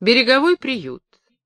Береговой приют.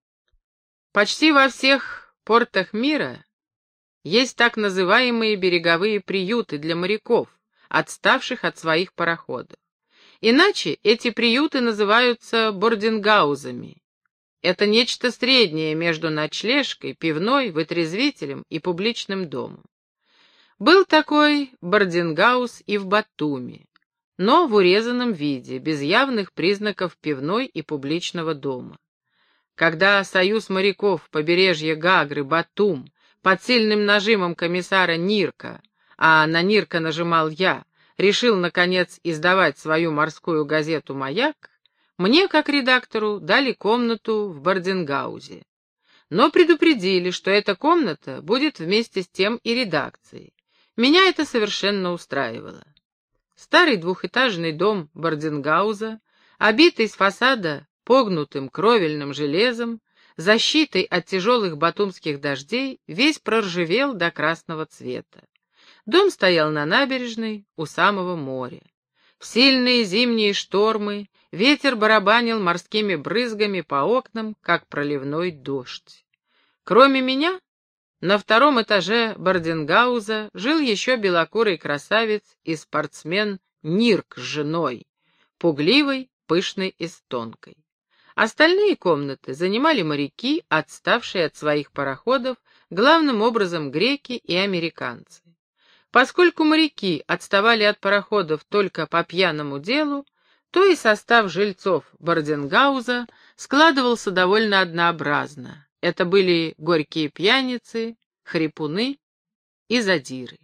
Почти во всех портах мира есть так называемые береговые приюты для моряков, отставших от своих пароходов. Иначе эти приюты называются бордингаузами. Это нечто среднее между ночлежкой, пивной, вытрезвителем и публичным домом. Был такой бордингауз и в Батуми, но в урезанном виде, без явных признаков пивной и публичного дома. Когда союз моряков побережья Гагры, Батум, под сильным нажимом комиссара Нирка, а на Нирка нажимал я, решил, наконец, издавать свою морскую газету «Маяк», мне, как редактору, дали комнату в бордингаузе. Но предупредили, что эта комната будет вместе с тем и редакцией. Меня это совершенно устраивало. Старый двухэтажный дом бордингауза, обитый с фасада погнутым кровельным железом, защитой от тяжелых батумских дождей, весь проржавел до красного цвета. Дом стоял на набережной у самого моря. В сильные зимние штормы ветер барабанил морскими брызгами по окнам, как проливной дождь. Кроме меня, на втором этаже бордингауза жил еще белокурый красавец и спортсмен Нирк с женой, пугливой, пышной и тонкой. Остальные комнаты занимали моряки, отставшие от своих пароходов, главным образом греки и американцы. Поскольку моряки отставали от пароходов только по пьяному делу, то и состав жильцов бордингауза складывался довольно однообразно. Это были горькие пьяницы, хрипуны и задиры.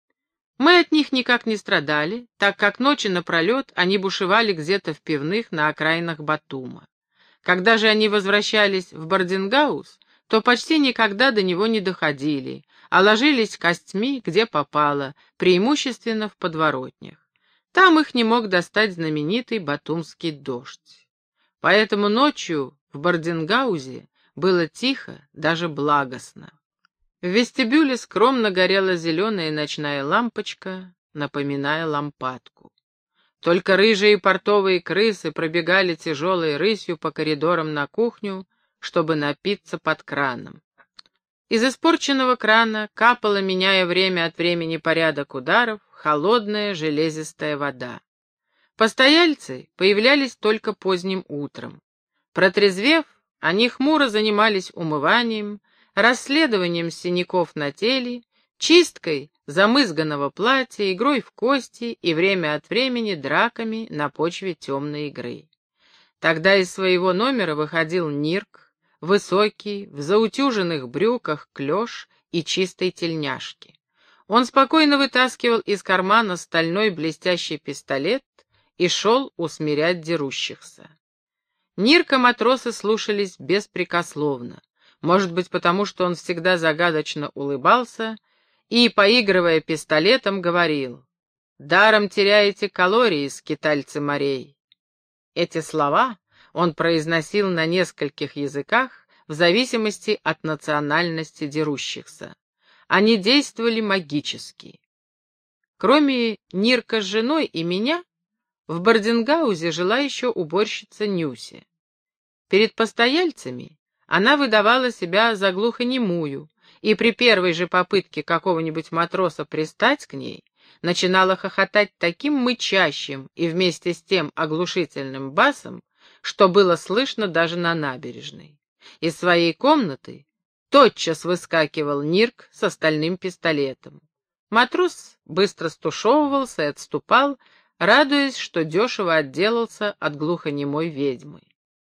Мы от них никак не страдали, так как ночи напролет они бушевали где-то в пивных на окраинах Батума. Когда же они возвращались в бордингауз, то почти никогда до него не доходили, а ложились костьми, где попало, преимущественно в подворотнях. Там их не мог достать знаменитый батумский дождь. Поэтому ночью в бордингаузе было тихо, даже благостно. В вестибюле скромно горела зеленая ночная лампочка, напоминая лампадку. Только рыжие портовые крысы пробегали тяжелой рысью по коридорам на кухню, чтобы напиться под краном. Из испорченного крана капала, меняя время от времени порядок ударов, холодная железистая вода. Постояльцы появлялись только поздним утром. Протрезвев, они хмуро занимались умыванием, расследованием синяков на теле, чисткой замызганного платья, игрой в кости и время от времени драками на почве темной игры. Тогда из своего номера выходил Нирк, высокий, в заутюженных брюках клеш и чистой тельняшке. Он спокойно вытаскивал из кармана стальной блестящий пистолет и шел усмирять дерущихся. Нирка матросы слушались беспрекословно, может быть, потому что он всегда загадочно улыбался и, поигрывая пистолетом, говорил: «Даром теряете калории, скитальцы морей». Эти слова он произносил на нескольких языках в зависимости от национальности дерущихся. Они действовали магически. Кроме Нирка с женой и меня, в бордингаузе жила еще уборщица Нюся. Перед постояльцами она выдавала себя за глухонемую, и при первой же попытке какого-нибудь матроса пристать к ней, начинала хохотать таким мычащим и вместе с тем оглушительным басом, что было слышно даже на набережной. Из своей комнаты тотчас выскакивал Нирк с остальным пистолетом. Матрос быстро стушевывался и отступал, радуясь, что дешево отделался от глухонемой ведьмы.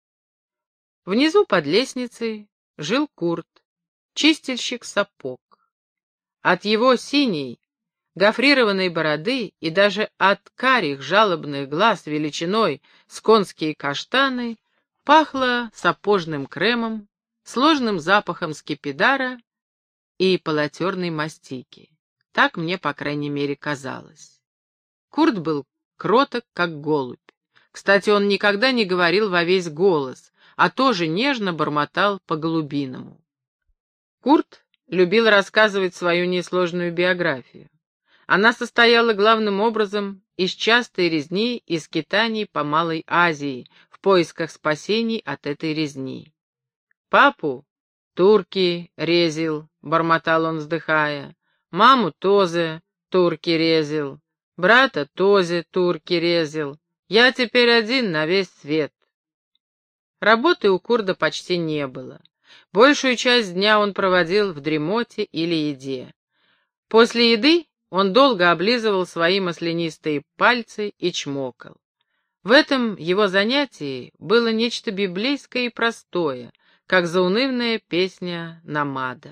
Внизу под лестницей жил Курт, чистильщик сапог. От его синей, гофрированной бороды и даже от карих жалобных глаз величиной с конские каштаны пахло сапожным кремом, сложным запахом скипидара и полотерной мастики. Так мне, по крайней мере, казалось. Курт был кроток, как голубь. Кстати, он никогда не говорил во весь голос, а тоже нежно бормотал по-голубиному. Курт любил рассказывать свою несложную биографию. Она состояла главным образом из частой резни и скитаний по Малой Азии в в поисках спасений от этой резни. «Папу турки резил», — бормотал он, вздыхая, «маму тоже турки резил, брата тоже турки резил, я теперь один на весь свет». Работы у курда почти не было. Большую часть дня он проводил в дремоте или еде. После еды он долго облизывал свои маслянистые пальцы и чмокал. В этом его занятии было нечто библейское и простое, как заунывная песня намада.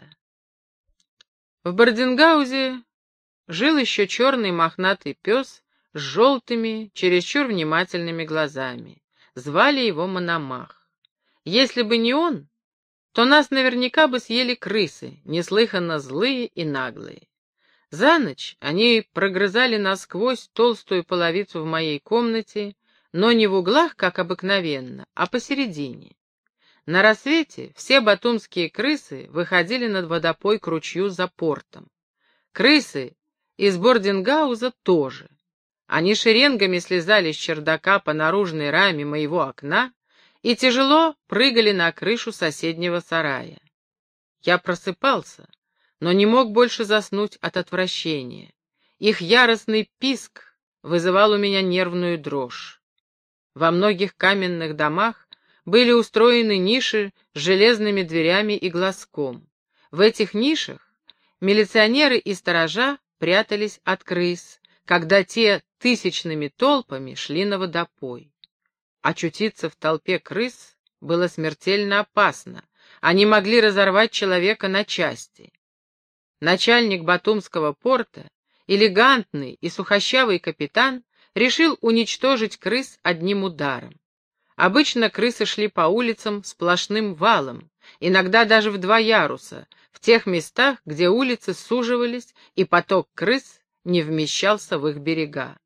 В Бордингаузе жил еще черный мохнатый пес с желтыми, чересчур внимательными глазами. Звали его Мономах. Если бы не он, то нас наверняка бы съели крысы, неслыханно злые и наглые. За ночь они прогрызали насквозь толстую половицу в моей комнате, но не в углах, как обыкновенно, а посередине. На рассвете все батумские крысы выходили над водопой к ручью за портом. Крысы из Бордингауза тоже. Они шеренгами слезали с чердака по наружной раме моего окна и тяжело прыгали на крышу соседнего сарая. Я просыпался, но не мог больше заснуть от отвращения. Их яростный писк вызывал у меня нервную дрожь. Во многих каменных домах были устроены ниши с железными дверями и глазком. В этих нишах милиционеры и сторожа прятались от крыс, когда те тысячными толпами шли на водопой. Очутиться в толпе крыс было смертельно опасно. Они могли разорвать человека на части. Начальник Батумского порта, элегантный и сухощавый капитан, решил уничтожить крыс одним ударом. Обычно крысы шли по улицам сплошным валом, иногда даже в 2 яруса, в тех местах, где улицы суживались и поток крыс не вмещался в их берега.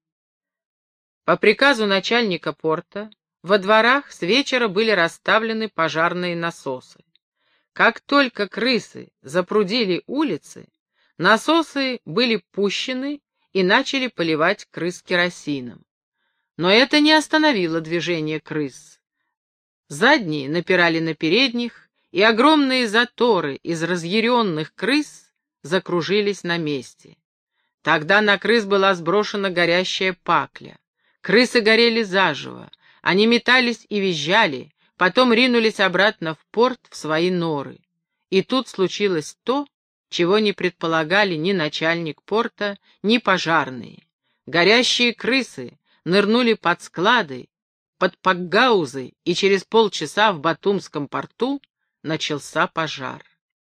По приказу начальника порта во дворах с вечера были расставлены пожарные насосы. Как только крысы запрудили улицы, насосы были пущены и начали поливать крыс керосином. Но это не остановило движение крыс. Задние напирали на передних, и огромные заторы из разъяренных крыс закружились на месте. Тогда на крыс была сброшена горящая пакля. Крысы горели заживо, они метались и визжали, потом ринулись обратно в порт, в свои норы. И тут случилось то, чего не предполагали ни начальник порта, ни пожарные. Горящие крысы нырнули под склады, под пакгаузы, и через полчаса в Батумском порту начался пожар.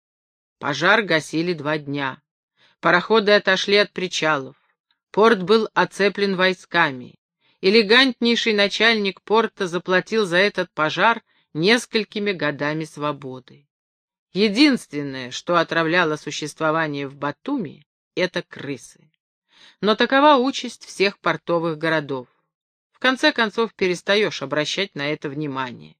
Пожар гасили 2 дня. Пароходы отошли от причалов. Порт был оцеплен войсками. Элегантнейший начальник порта заплатил за этот пожар несколькими годами свободы. Единственное, что отравляло существование в Батуми, это крысы. Но такова участь всех портовых городов. В конце концов, перестаешь обращать на это внимание.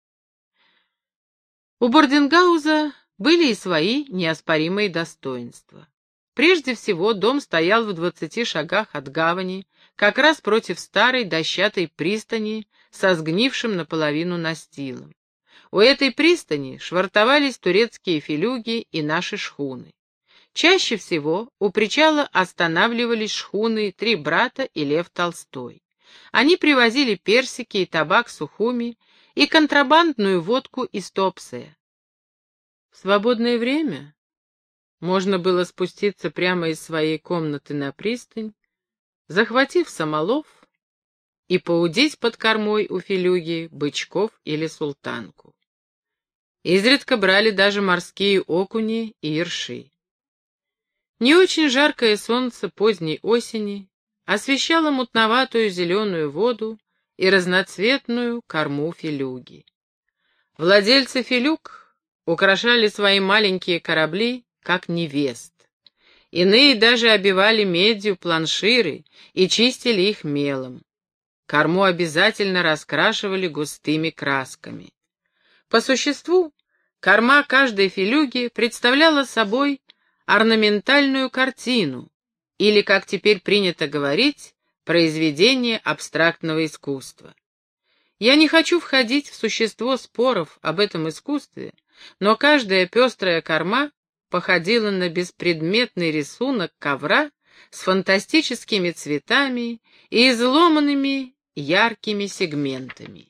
У Бордингауза были и свои неоспоримые достоинства. Прежде всего, дом стоял в 20 шагах от гавани, как раз против старой дощатой пристани со сгнившим наполовину настилом. У этой пристани швартовались турецкие филюги и наши шхуны. Чаще всего у причала останавливались шхуны «Три брата» и «Лев Толстой». Они привозили персики и табак Сухуми и контрабандную водку из Туапсе. В свободное время можно было спуститься прямо из своей комнаты на пристань, захватив самолов, и поудить под кормой у филюги бычков или султанку. Изредка брали даже морские окуни и ерши. Не очень жаркое солнце поздней осени освещало мутноватую зеленую воду и разноцветную корму филюги. Владельцы филюг украшали свои маленькие корабли, как невест. Иные даже обивали медью планширы и чистили их мелом. Корму обязательно раскрашивали густыми красками. По существу, корма каждой филюги представляла собой орнаментальную картину, или, как теперь принято говорить, произведение абстрактного искусства. Я не хочу входить в существо споров об этом искусстве, но каждая пестрая корма походила на беспредметный рисунок ковра с фантастическими цветами и изломанными яркими сегментами.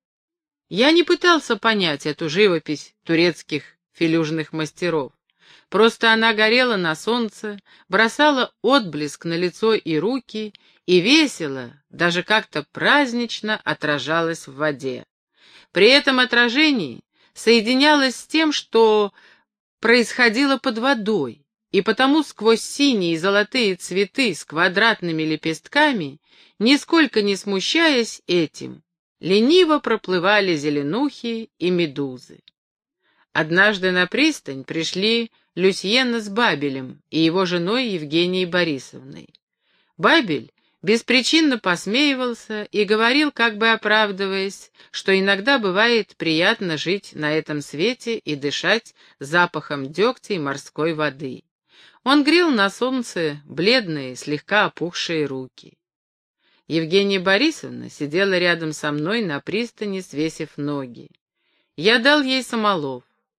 Я не пытался понять эту живопись турецких филюжных мастеров. Просто она горела на солнце, бросала отблеск на лицо и руки и весело, даже как-то празднично отражалась в воде. При этом отражении соединялось с тем, что происходило под водой, и потому сквозь синие и золотые цветы с квадратными лепестками, нисколько не смущаясь этим, лениво проплывали зеленухи и медузы. Однажды на пристань пришли Люсьена с Бабелем и его женой Евгенией Борисовной. Бабель беспричинно посмеивался и говорил, как бы оправдываясь, что иногда бывает приятно жить на этом свете и дышать запахом дегтя и морской воды. Он грел на солнце бледные, слегка опухшие руки. Евгения Борисовна сидела рядом со мной на пристани, свесив ноги. Я дал ей самолов.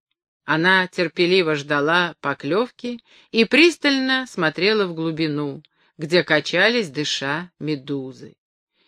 Она терпеливо ждала поклевки и пристально смотрела в глубину, где качались, дыша, медузы.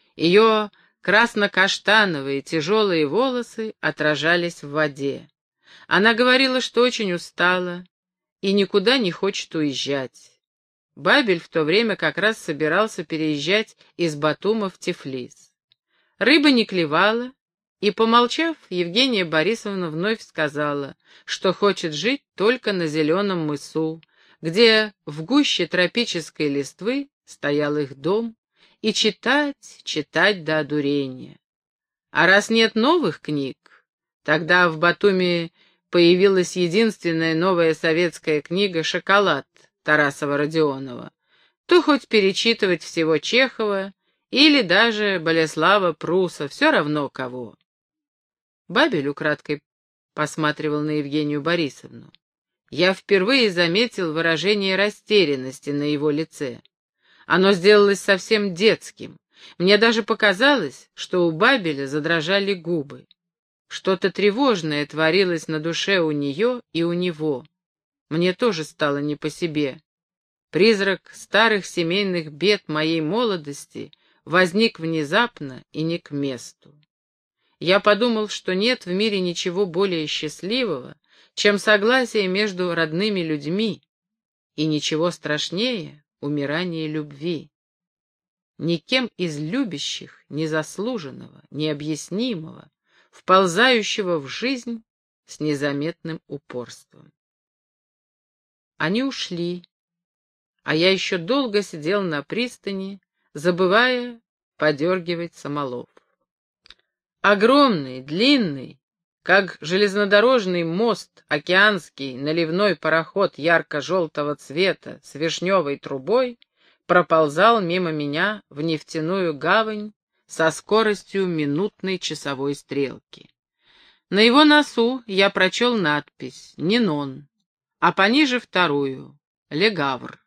Ее красно-каштановые тяжелые волосы отражались в воде. Она говорила, что очень устала и никуда не хочет уезжать. Бабель в то время как раз собирался переезжать из Батума в Тифлис. Рыба не клевала, и, помолчав, Евгения Борисовна вновь сказала, что хочет жить только на зеленом мысу, где в гуще тропической листвы стоял их дом, и читать до одурения. А раз нет новых книг, тогда в Батуми появилась единственная новая советская книга «Шоколад» Тарасова-Родионова, то хоть перечитывать всего Чехова или даже Болеслава Пруса, все равно кого. Бабель украдкой посматривал на Евгению Борисовну. Я впервые заметил выражение растерянности на его лице. Оно сделалось совсем детским. Мне даже показалось, что у Бабеля задрожали губы. Что-то тревожное творилось на душе у нее и у него. Мне тоже стало не по себе. Призрак старых семейных бед моей молодости возник внезапно и не к месту. Я подумал, что нет в мире ничего более счастливого, чем согласие между родными людьми, и ничего страшнее умирания любви. Никем из любящих, незаслуженного, необъяснимого, вползающего в жизнь с незаметным упорством. Они ушли, а я еще долго сидел на пристани, забывая подергивать самолов. Огромный, длинный, как железнодорожный мост, океанский наливной пароход ярко-желтого цвета с вишневой трубой проползал мимо меня в нефтяную гавань со скоростью минутной часовой стрелки. На его носу я прочел надпись «Нинон», а пониже вторую «Ле Гавр».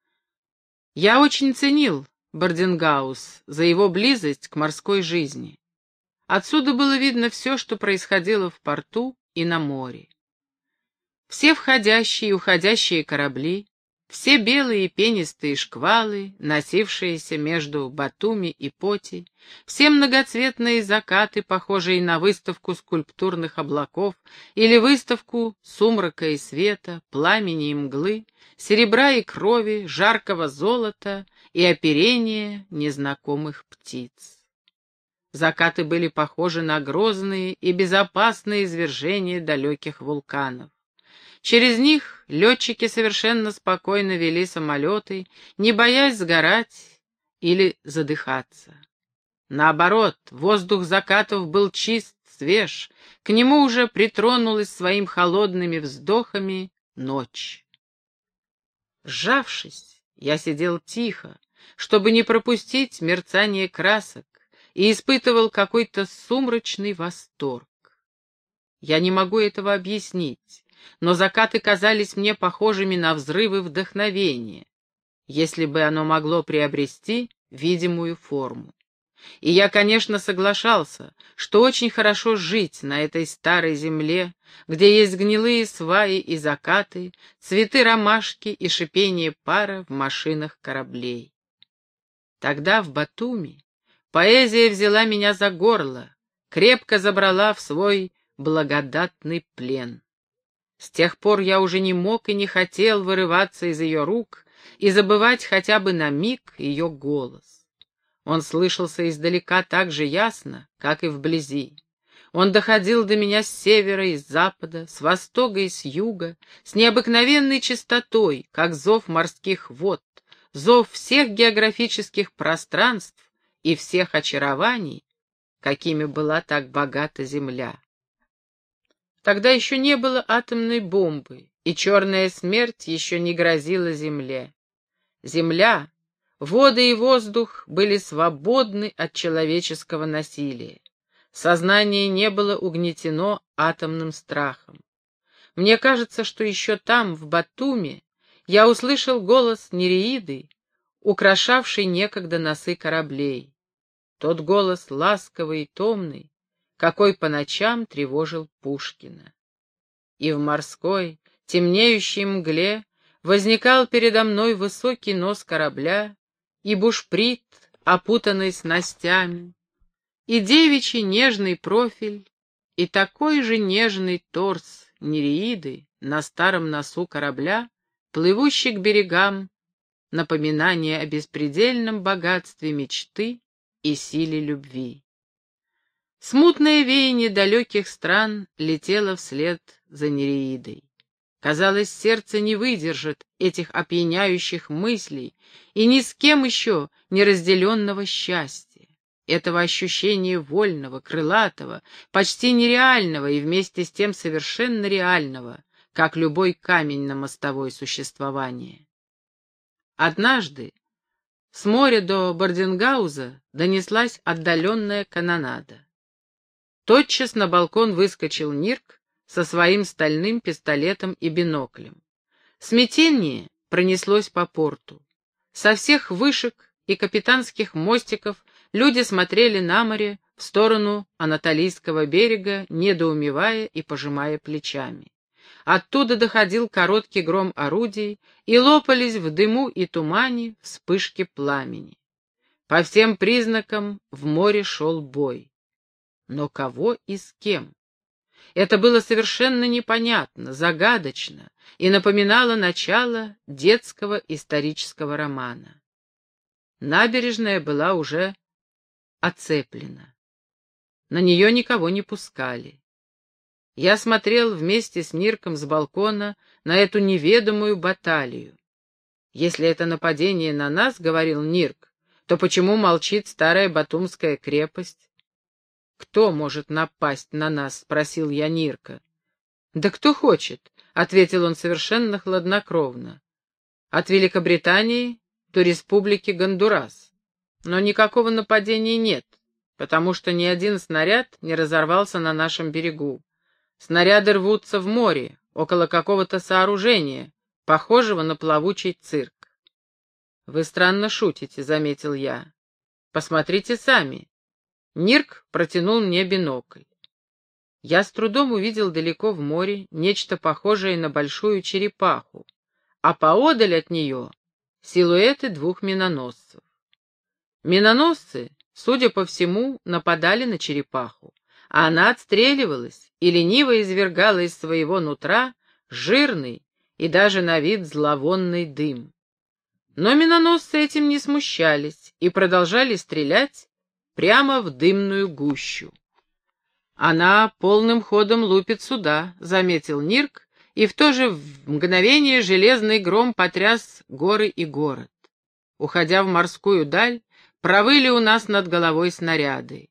Я очень ценил Бордингаус за его близость к морской жизни. Отсюда было видно все, что происходило в порту и на море. Все входящие и уходящие корабли, все белые и пенистые шквалы, носившиеся между Батуми и Поти, все многоцветные закаты, похожие на выставку скульптурных облаков или выставку сумрака и света, пламени и мглы, серебра и крови, жаркого золота и оперения незнакомых птиц. Закаты были похожи на грозные и безопасные извержения далеких вулканов. Через них летчики совершенно спокойно вели самолеты, не боясь сгорать или задыхаться. Наоборот, воздух закатов был чист, свеж, к нему уже притронулась своими холодными вздохами ночь. Сжавшись, я сидел тихо, чтобы не пропустить мерцание красок, и испытывал какой-то сумрачный восторг. Я не могу этого объяснить, но закаты казались мне похожими на взрывы вдохновения, если бы оно могло приобрести видимую форму. И я, конечно, соглашался, что очень хорошо жить на этой старой земле, где есть гнилые сваи и закаты, цветы ромашки и шипение пара в машинах кораблей. Тогда в Батуми поэзия взяла меня за горло, крепко забрала в свой благодатный плен. С тех пор я уже не мог и не хотел вырываться из ее рук и забывать хотя бы на миг ее голос. Он слышался издалека так же ясно, как и вблизи. Он доходил до меня с севера и с запада, с востока и с юга, с необыкновенной частотой, как зов морских вод, зов всех географических пространств и всех очарований, какими была так богата земля. Тогда еще не было атомной бомбы, и черная смерть еще не грозила земле. Земля, воды и воздух были свободны от человеческого насилия. Сознание не было угнетено атомным страхом. Мне кажется, что еще там, в Батуми, я услышал голос Нереиды, украшавший некогда носы кораблей. Тот голос ласковый и томный, какой по ночам тревожил Пушкина. И в морской, темнеющей мгле возникал передо мной высокий нос корабля, и бушприт, опутанный снастями, и девичий нежный профиль, и такой же нежный торс Нереиды на старом носу корабля, плывущий к берегам, напоминание о беспредельном богатстве мечты и силе любви. Смутное веяние далеких стран летело вслед за Нереидой. Казалось, сердце не выдержит этих опьяняющих мыслей и ни с кем еще не разделенного счастья, этого ощущения вольного, крылатого, почти нереального и вместе с тем совершенно реального, как любой камень на мостовой существования. Однажды с моря до Бордингауза донеслась отдаленная канонада. Тотчас на балкон выскочил Нирк со своим стальным пистолетом и биноклем. Смятение пронеслось по порту. Со всех вышек и капитанских мостиков люди смотрели на море в сторону Анатолийского берега, недоумевая и пожимая плечами. Оттуда доходил короткий гром орудий, и лопались в дыму и тумане вспышки пламени. По всем признакам в море шел бой. Но кого и с кем? Это было совершенно непонятно, загадочно и напоминало начало детского исторического романа. Набережная была уже оцеплена. На нее никого не пускали. Я смотрел вместе с Нирком с балкона на эту неведомую баталию. «Если это нападение на нас, — говорил Нирк, — то почему молчит старая Батумская крепость?» «Кто может напасть на нас?» — спросил я Нирка. «Да кто хочет», — ответил он совершенно хладнокровно. «От Великобритании до Республики Гондурас. Но никакого нападения нет, потому что ни один снаряд не разорвался на нашем берегу. Снаряды рвутся в море, около какого-то сооружения, похожего на плавучий цирк». «Вы странно шутите», — заметил я. «Посмотрите сами». Нирк протянул мне бинокль. Я с трудом увидел далеко в море нечто похожее на большую черепаху, а поодаль от нее силуэты двух миноносцев. Миноносцы, судя по всему, нападали на черепаху, а она отстреливалась и лениво извергала из своего нутра жирный и даже на вид зловонный дым. Но миноносцы этим не смущались и продолжали стрелять прямо в дымную гущу. «Она полным ходом лупит сюда», — заметил Нирк, и в то же мгновение железный гром потряс горы и город. Уходя в морскую даль, провыли у нас над головой снаряды.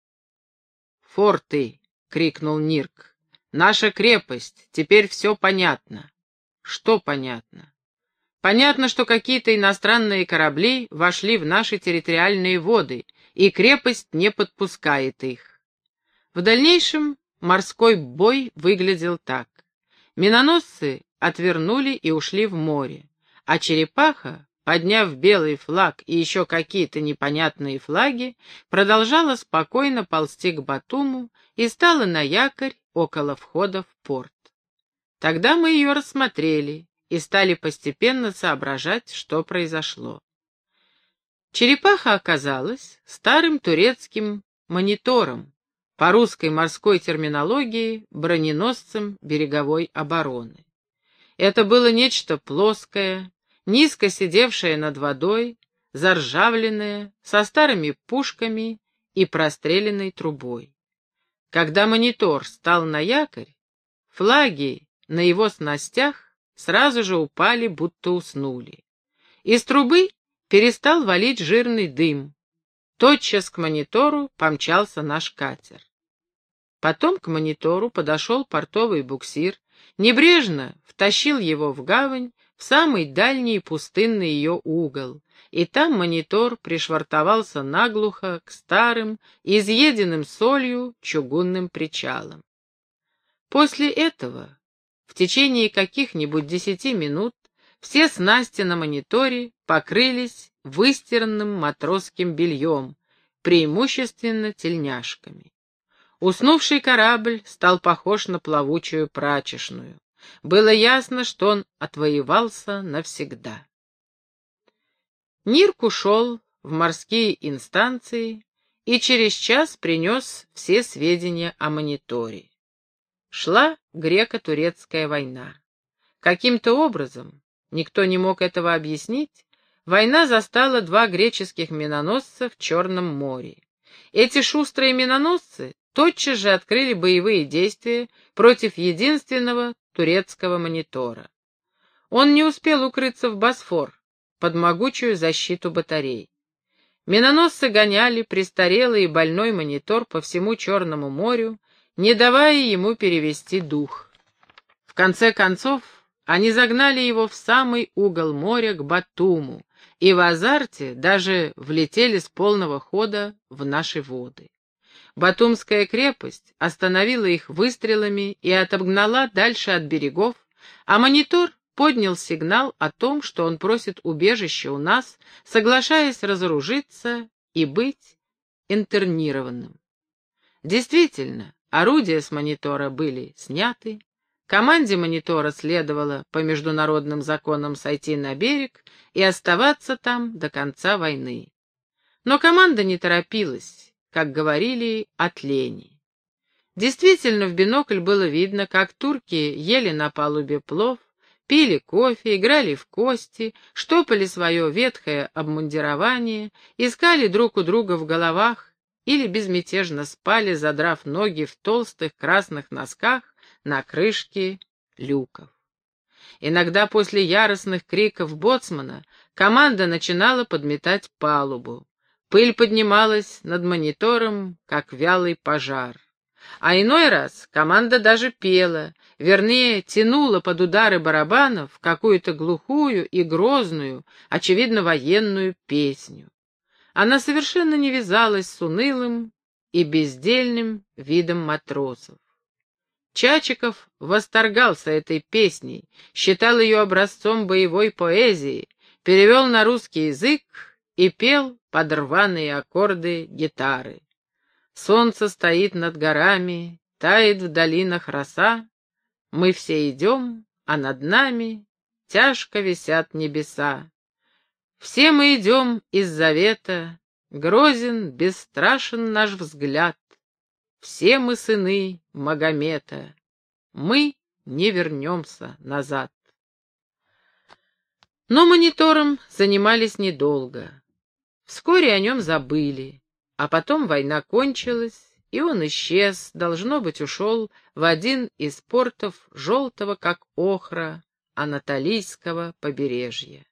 «Форты!» — крикнул Нирк. «Наша крепость! Теперь все понятно». «Что понятно?» «Понятно, что какие-то иностранные корабли вошли в наши территориальные воды, и крепость не подпускает их». В дальнейшем морской бой выглядел так. Миноносцы отвернули и ушли в море, а черепаха подняв белый флаг и еще какие-то непонятные флаги, продолжала спокойно ползти к Батуму и стала на якорь около входа в порт. Тогда мы ее рассмотрели и стали постепенно соображать, что произошло. Черепаха оказалась старым турецким монитором, по русской морской терминологии броненосцем береговой обороны. Это было нечто плоское, низко сидевшее над водой, заржавленное, со старыми пушками и простреленной трубой. Когда монитор стал на якорь, флаги на его снастях сразу же упали, будто уснули. Из трубы перестал валить жирный дым. Тотчас к монитору помчался наш катер. Потом к монитору подошел портовый буксир, небрежно втащил его в гавань, в самый дальний и пустынный ее угол, и там монитор пришвартовался наглухо к старым, изъеденным солью чугунным причалам. После этого, в течение каких-нибудь 10 минут, все снасти на мониторе покрылись выстиранным матросским бельем, преимущественно тельняшками. Уснувший корабль стал похож на плавучую прачечную. Было ясно, что он отвоевался навсегда. Нирк ушел в морские инстанции и через час принес все сведения о мониторе. Шла греко-турецкая война. Каким-то образом, никто не мог этого объяснить, война застала 2 греческих миноносца в Черном море. Эти шустрые миноносцы тотчас же открыли боевые действия против единственного турецкого монитора. Он не успел укрыться в Босфор под могучую защиту батарей. Миноносцы гоняли престарелый и больной монитор по всему Черному морю, не давая ему перевести дух. В конце концов, они загнали его в самый угол моря к Батуму, и в азарте даже влетели с полного хода в наши воды. Батумская крепость остановила их выстрелами и отогнала дальше от берегов, а монитор поднял сигнал о том, что он просит убежища у нас, соглашаясь разоружиться и быть интернированным. Действительно, орудия с монитора были сняты, команде монитора следовало по международным законам сойти на берег и оставаться там до конца войны. Но команда не торопилась, как говорили, от лени. Действительно, в бинокль было видно, как турки ели на палубе плов, пили кофе, играли в кости, штопали свое ветхое обмундирование, искали друг у друга в головах или безмятежно спали, задрав ноги в толстых красных носках на крышке люков. Иногда после яростных криков боцмана команда начинала подметать палубу. Пыль поднималась над монитором, как вялый пожар. А иной раз команда даже пела, вернее, тянула под удары барабанов какую-то глухую и грозную, очевидно, военную песню. Она совершенно не вязалась с унылым и бездельным видом матросов. Чачиков восторгался этой песней, считал ее образцом боевой поэзии, перевел на русский язык и пел под рваные аккорды гитары. Солнце стоит над горами, тает в долинах роса, мы все идем, а над нами тяжко висят небеса. Все мы идем из завета, грозен, бесстрашен наш взгляд. Все мы сыны Магомета, мы не вернемся назад. Но монитором занимались недолго. Вскоре о нем забыли, а потом война кончилась, и он исчез, должно быть, ушел в один из портов желтого, как охра, анатолийского побережья.